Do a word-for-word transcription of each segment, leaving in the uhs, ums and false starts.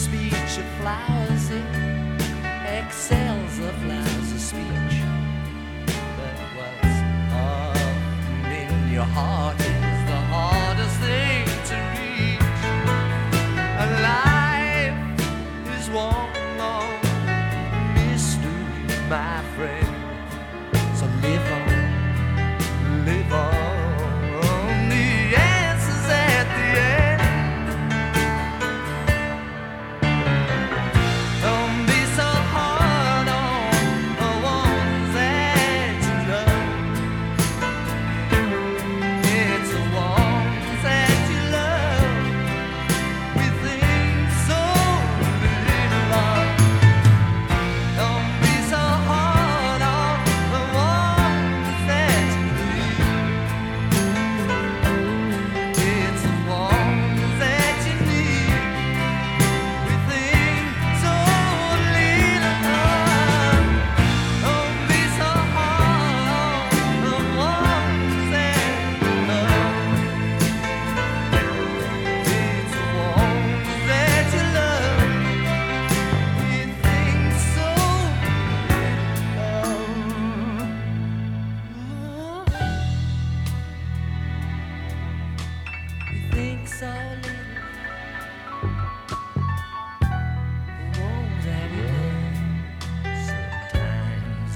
speech of flowers, it excels the flowers of speech. But what's often in your heart is the hardest thing to reach. A life is one long mystery, my friend. So live on, live on. The answer's at the end. Don't be so hard on the ones that you love. It's the ones that you love with things so little love. Don't be so hard on the ones that you leave. It's the ones that you need with things so little love. Don't be so hard on the ones that you love. It's the ones that you love with things so little love. We think so little. The ones that we love sometimes.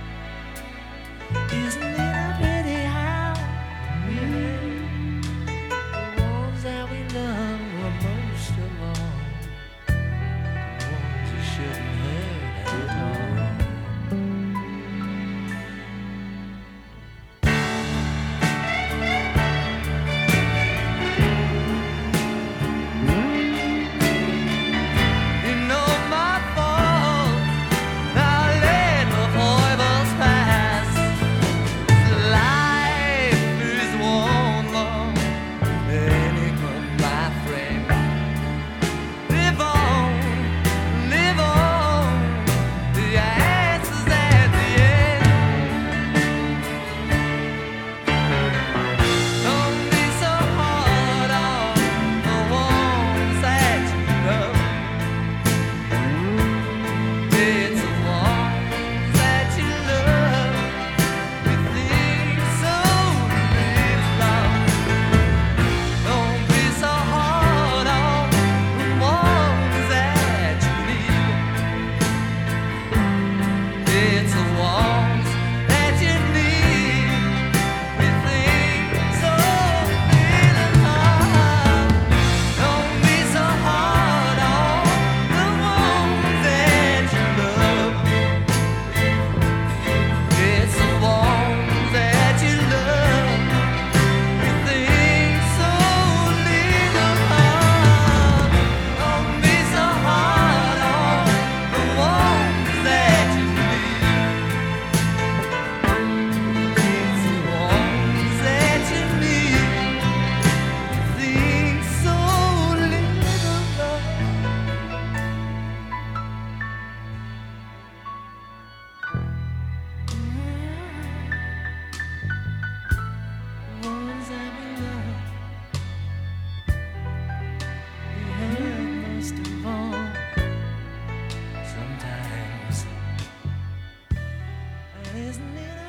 Isn't it a pity how we hurt the ones that we love were most of all the ones you shouldn't hurt at all. You know my fault. Now let the foibles pass. Life is one long enigma, my friend. Live on, live on. The answer's at the end. Don't be so hard on the ones that you love. It's the ones that you love with things so little love. Don't be so hard on the ones that you need. It's the ones that you need with things so little love. Don't be so hard on the ones that you love. It's the ones that you love with things so little love. Don't be so hard on the ones that you need. It's the ones that you need with things so little love. Ones that we love, we hurt most of all. Sometimes, isn't it